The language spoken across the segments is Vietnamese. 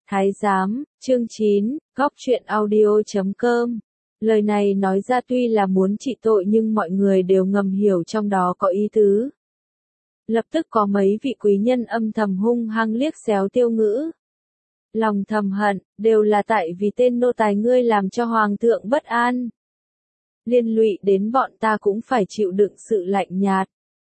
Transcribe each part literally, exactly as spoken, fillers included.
Thái giám, chương chín, góc truyện audio chấm com. Lời này nói ra tuy là muốn trị tội nhưng mọi người đều ngầm hiểu trong đó có ý tứ. Lập tức có mấy vị quý nhân âm thầm hung hăng liếc xéo Tiêu Ngữ. Lòng thầm hận, đều là tại vì tên nô tài ngươi làm cho hoàng thượng bất an. Liên lụy đến bọn ta cũng phải chịu đựng sự lạnh nhạt.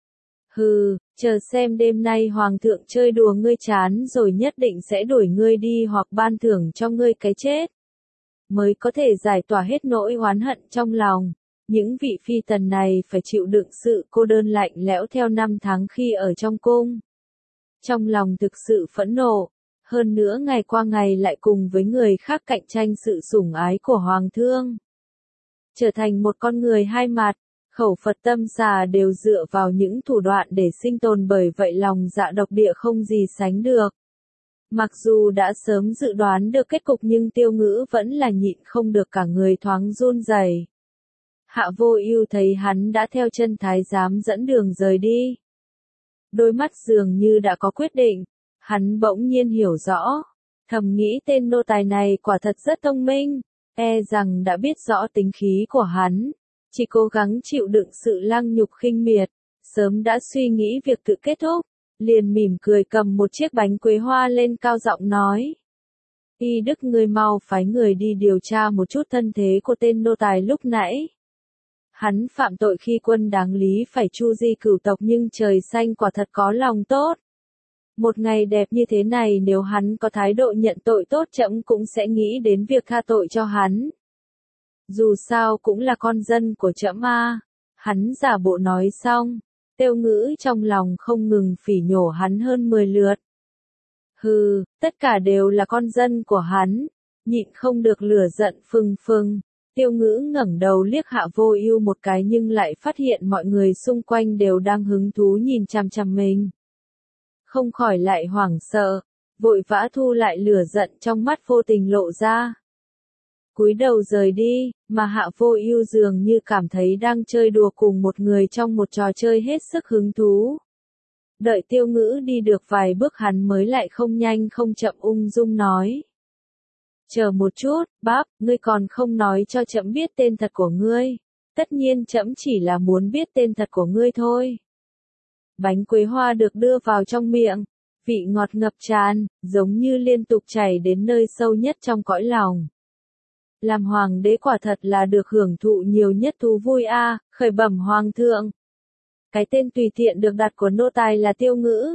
Hừ, chờ xem đêm nay hoàng thượng chơi đùa ngươi chán rồi nhất định sẽ đuổi ngươi đi hoặc ban thưởng cho ngươi cái chết. Mới có thể giải tỏa hết nỗi oán hận trong lòng. Những vị phi tần này phải chịu đựng sự cô đơn lạnh lẽo theo năm tháng khi ở trong cung. Trong lòng thực sự phẫn nộ. Hơn nữa ngày qua ngày lại cùng với người khác cạnh tranh sự sủng ái của hoàng thương. Trở thành một con người hai mặt. Khẩu Phật tâm xà đều dựa vào những thủ đoạn để sinh tồn, bởi vậy lòng dạ độc địa không gì sánh được. Mặc dù đã sớm dự đoán được kết cục nhưng Tiêu Ngữ vẫn là nhịn không được, cả người thoáng run rẩy. Hạ Vô Ưu thấy hắn đã theo chân thái giám dẫn đường rời đi. Đôi mắt dường như đã có quyết định, hắn bỗng nhiên hiểu rõ, thầm nghĩ tên nô tài này quả thật rất thông minh, e rằng đã biết rõ tính khí của hắn. Chỉ cố gắng chịu đựng sự lăng nhục khinh miệt, sớm đã suy nghĩ việc tự kết thúc, liền mỉm cười cầm một chiếc bánh quế hoa lên cao giọng nói. Y Đức, người mau phái người đi điều tra một chút thân thế của tên nô tài lúc nãy. Hắn phạm tội khi quân đáng lý phải chu di cửu tộc nhưng trời xanh quả thật có lòng tốt. Một ngày đẹp như thế này nếu hắn có thái độ nhận tội tốt, trẫm cũng sẽ nghĩ đến việc tha tội cho hắn. Dù sao cũng là con dân của trẫm a. Hắn giả bộ nói xong, Tiêu Ngữ trong lòng không ngừng phỉ nhổ hắn hơn mười lượt. Hừ, tất cả đều là con dân của hắn, nhịn không được lửa giận phừng phừng. Tiêu Ngữ ngẩng đầu liếc Hạ Vô Ưu một cái nhưng lại phát hiện mọi người xung quanh đều đang hứng thú nhìn chằm chằm mình. Không khỏi lại hoảng sợ, vội vã thu lại lửa giận trong mắt vô tình lộ ra. Cúi đầu rời đi, mà Hạ Vô Ưu dường như cảm thấy đang chơi đùa cùng một người trong một trò chơi hết sức hứng thú. Đợi Tiêu Ngữ đi được vài bước hắn mới lại không nhanh không chậm ung dung nói. Chờ một chút, báp, ngươi còn không nói cho trẫm biết tên thật của ngươi. Tất nhiên trẫm chỉ là muốn biết tên thật của ngươi thôi. Bánh quế hoa được đưa vào trong miệng, vị ngọt ngập tràn, giống như liên tục chảy đến nơi sâu nhất trong cõi lòng. Làm hoàng đế quả thật là được hưởng thụ nhiều nhất thú vui a, à, khởi bẩm hoàng thượng. Cái tên tùy tiện được đặt của nô tài là Tiêu Ngữ.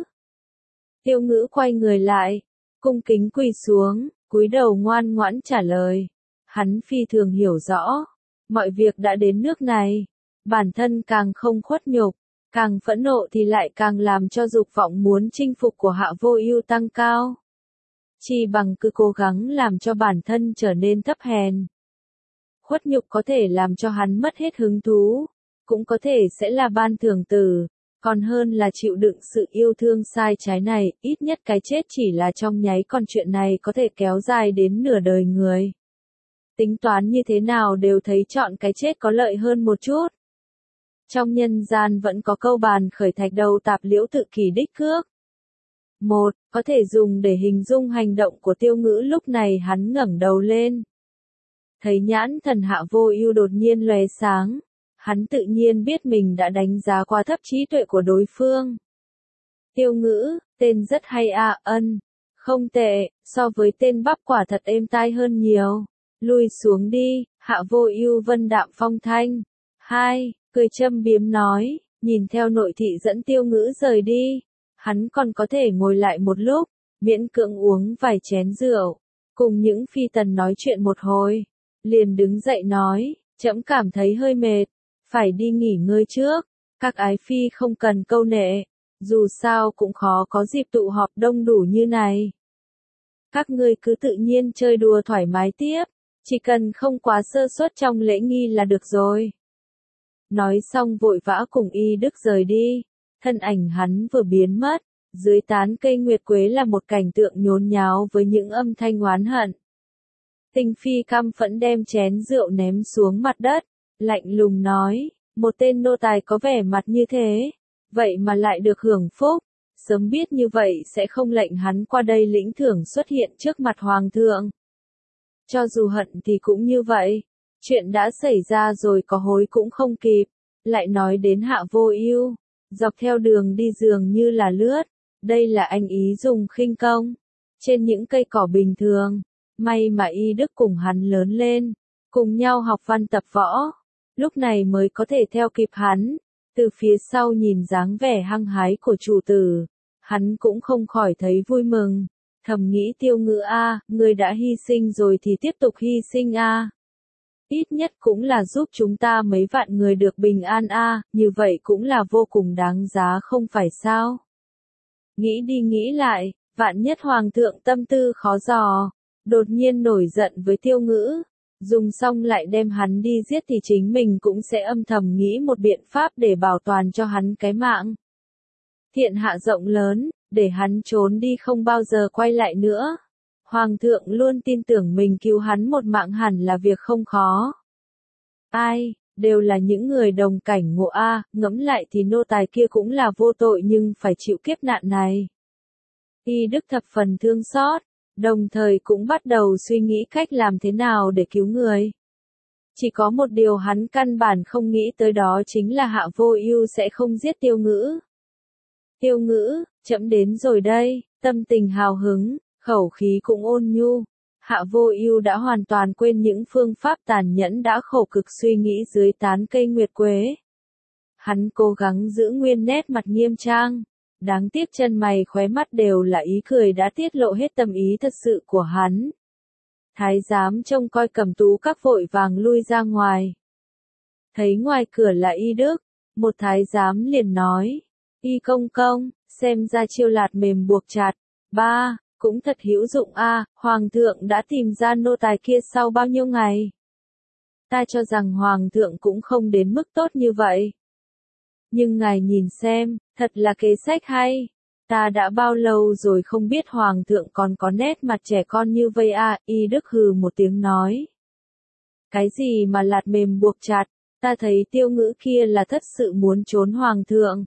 Tiêu Ngữ quay người lại, cung kính quỳ xuống, cúi đầu ngoan ngoãn trả lời. Hắn phi thường hiểu rõ, mọi việc đã đến nước này, bản thân càng không khuất nhục, càng phẫn nộ thì lại càng làm cho dục vọng muốn chinh phục của Hạ Vô Ưu tăng cao. Chỉ bằng cứ cố gắng làm cho bản thân trở nên thấp hèn. Khuất nhục có thể làm cho hắn mất hết hứng thú, cũng có thể sẽ là ban thưởng tử, còn hơn là chịu đựng sự yêu thương sai trái này, ít nhất cái chết chỉ là trong nháy, còn chuyện này có thể kéo dài đến nửa đời người. Tính toán như thế nào đều thấy chọn cái chết có lợi hơn một chút. Trong nhân gian vẫn có câu bàn khởi thạch đầu tạp liễu tự kỳ đích cước. Một, có thể dùng để hình dung hành động của Tiêu Ngữ lúc này. Hắn ngẩng đầu lên. Thấy nhãn thần Hạ Vô Ưu đột nhiên lóe sáng, hắn tự nhiên biết mình đã đánh giá quá thấp trí tuệ của đối phương. Tiêu Ngữ, tên rất hay a, à, ân, không tệ, so với tên bắp quả thật êm tai hơn nhiều. Lui xuống đi, Hạ Vô Ưu vân đạm phong thanh. Hai, cười châm biếm nói, nhìn theo nội thị dẫn Tiêu Ngữ rời đi. Hắn còn có thể ngồi lại một lúc, miễn cưỡng uống vài chén rượu, cùng những phi tần nói chuyện một hồi, liền đứng dậy nói, trẫm cảm thấy hơi mệt, phải đi nghỉ ngơi trước, các ái phi không cần câu nệ, dù sao cũng khó có dịp tụ họp đông đủ như này. Các ngươi cứ tự nhiên chơi đùa thoải mái tiếp, chỉ cần không quá sơ suất trong lễ nghi là được rồi. Nói xong vội vã cùng Y Đức rời đi. Thân ảnh hắn vừa biến mất, dưới tán cây nguyệt quế là một cảnh tượng nhốn nháo với những âm thanh oán hận. Tinh Phi căm phẫn đem chén rượu ném xuống mặt đất, lạnh lùng nói, một tên nô tài có vẻ mặt như thế, vậy mà lại được hưởng phúc, sớm biết như vậy sẽ không lệnh hắn qua đây lĩnh thưởng xuất hiện trước mặt hoàng thượng. Cho dù hận thì cũng như vậy, chuyện đã xảy ra rồi có hối cũng không kịp, lại nói đến Hạ Vô Ưu, dọc theo đường đi dường như là lướt, đây là anh ý dùng khinh công, trên những cây cỏ bình thường, may mà Y Đức cùng hắn lớn lên, cùng nhau học văn tập võ, lúc này mới có thể theo kịp hắn, từ phía sau nhìn dáng vẻ hăng hái của chủ tử, hắn cũng không khỏi thấy vui mừng, thầm nghĩ Tiêu Ngữ a, ngươi đã hy sinh rồi thì tiếp tục hy sinh a. Ít nhất cũng là giúp chúng ta mấy vạn người được bình an a, như vậy cũng là vô cùng đáng giá không phải sao? Nghĩ đi nghĩ lại, vạn nhất hoàng thượng tâm tư khó dò, đột nhiên nổi giận với Tiêu Ngữ, dùng xong lại đem hắn đi giết thì chính mình cũng sẽ âm thầm nghĩ một biện pháp để bảo toàn cho hắn cái mạng. Thiên hạ rộng lớn, để hắn trốn đi không bao giờ quay lại nữa. Hoàng thượng luôn tin tưởng mình cứu hắn một mạng hẳn là việc không khó. Ai, đều là những người đồng cảnh ngộ a, ngẫm lại thì nô tài kia cũng là vô tội nhưng phải chịu kiếp nạn này. Y Đức thập phần thương xót, đồng thời cũng bắt đầu suy nghĩ cách làm thế nào để cứu người. Chỉ có một điều hắn căn bản không nghĩ tới đó chính là Hạ Vô Ưu sẽ không giết Tiêu Ngữ. Tiêu Ngữ, chậm đến rồi đây, tâm tình hào hứng, khẩu khí cũng ôn nhu. Hạ Vô Ưu đã hoàn toàn quên những phương pháp tàn nhẫn đã khổ cực suy nghĩ dưới tán cây nguyệt quế. Hắn cố gắng giữ nguyên nét mặt nghiêm trang, đáng tiếc chân mày khóe mắt đều là ý cười đã tiết lộ hết tâm ý thật sự của hắn. Thái giám trông coi Cẩm Tú Các vội vàng lui ra ngoài. Thấy ngoài cửa là Y Đức, một thái giám liền nói, Y công công, xem ra chiêu lạt mềm buộc chặt, ba, cũng thật hữu dụng a, hoàng thượng đã tìm ra nô tài kia sau bao nhiêu ngày. Ta cho rằng hoàng thượng cũng không đến mức tốt như vậy. Nhưng ngài nhìn xem, thật là kế sách hay. Ta đã bao lâu rồi không biết hoàng thượng còn có nét mặt trẻ con như vậy à, Y Đức hừ một tiếng nói. Cái gì mà lạt mềm buộc chặt, ta thấy Tiêu Ngữ kia là thật sự muốn trốn hoàng thượng.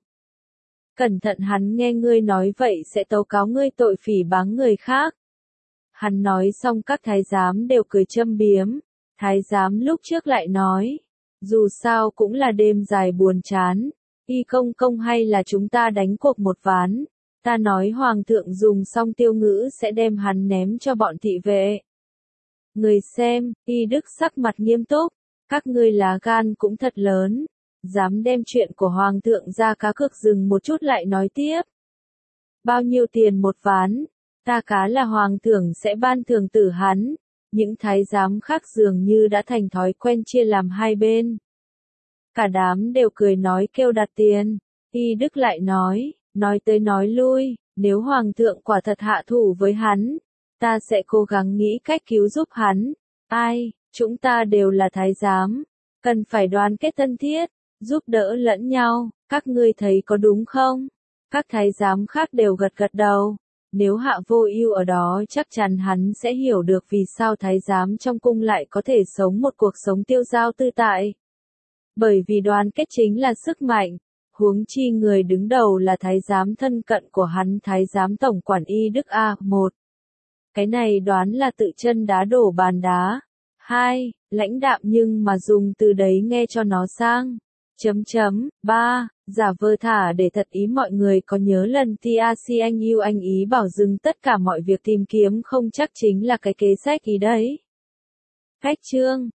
Cẩn thận hắn nghe ngươi nói vậy sẽ tố cáo ngươi tội phỉ báng người khác. Hắn nói xong các thái giám đều cười châm biếm, thái giám lúc trước lại nói, dù sao cũng là đêm dài buồn chán, Y công công hay là chúng ta đánh cuộc một ván, ta nói hoàng thượng dùng xong Tiêu Ngữ sẽ đem hắn ném cho bọn thị vệ. Người xem, Y Đức sắc mặt nghiêm túc, các ngươi lá gan cũng thật lớn. Dám đem chuyện của hoàng thượng ra cá cược dừng một chút lại nói tiếp. Bao nhiêu tiền một ván, ta cá là hoàng thượng sẽ ban thưởng tử hắn, những thái giám khác dường như đã thành thói quen chia làm hai bên. Cả đám đều cười nói kêu đặt tiền, Y Đức lại nói, nói tới nói lui, nếu hoàng thượng quả thật hạ thủ với hắn, ta sẽ cố gắng nghĩ cách cứu giúp hắn, ai, chúng ta đều là thái giám, cần phải đoàn kết thân thiết. Giúp đỡ lẫn nhau, các ngươi thấy có đúng không? Các thái giám khác đều gật gật đầu. Nếu Hạ Vô Ưu ở đó chắc chắn hắn sẽ hiểu được vì sao thái giám trong cung lại có thể sống một cuộc sống tiêu dao tự tại. Bởi vì đoàn kết chính là sức mạnh, huống chi người đứng đầu là thái giám thân cận của hắn thái giám tổng quản Y Đức A một. Cái này đoán là tự chân đá đổ bàn đá. Hai, lãnh đạm nhưng mà dùng từ đấy nghe cho nó sang. Chấm chấm, ba, giả vờ thả để thật ý mọi người có nhớ lần tê a xê anh yêu anh ý bảo dừng tất cả mọi việc tìm kiếm không chắc chính là cái kế sách ý đấy. Cách chương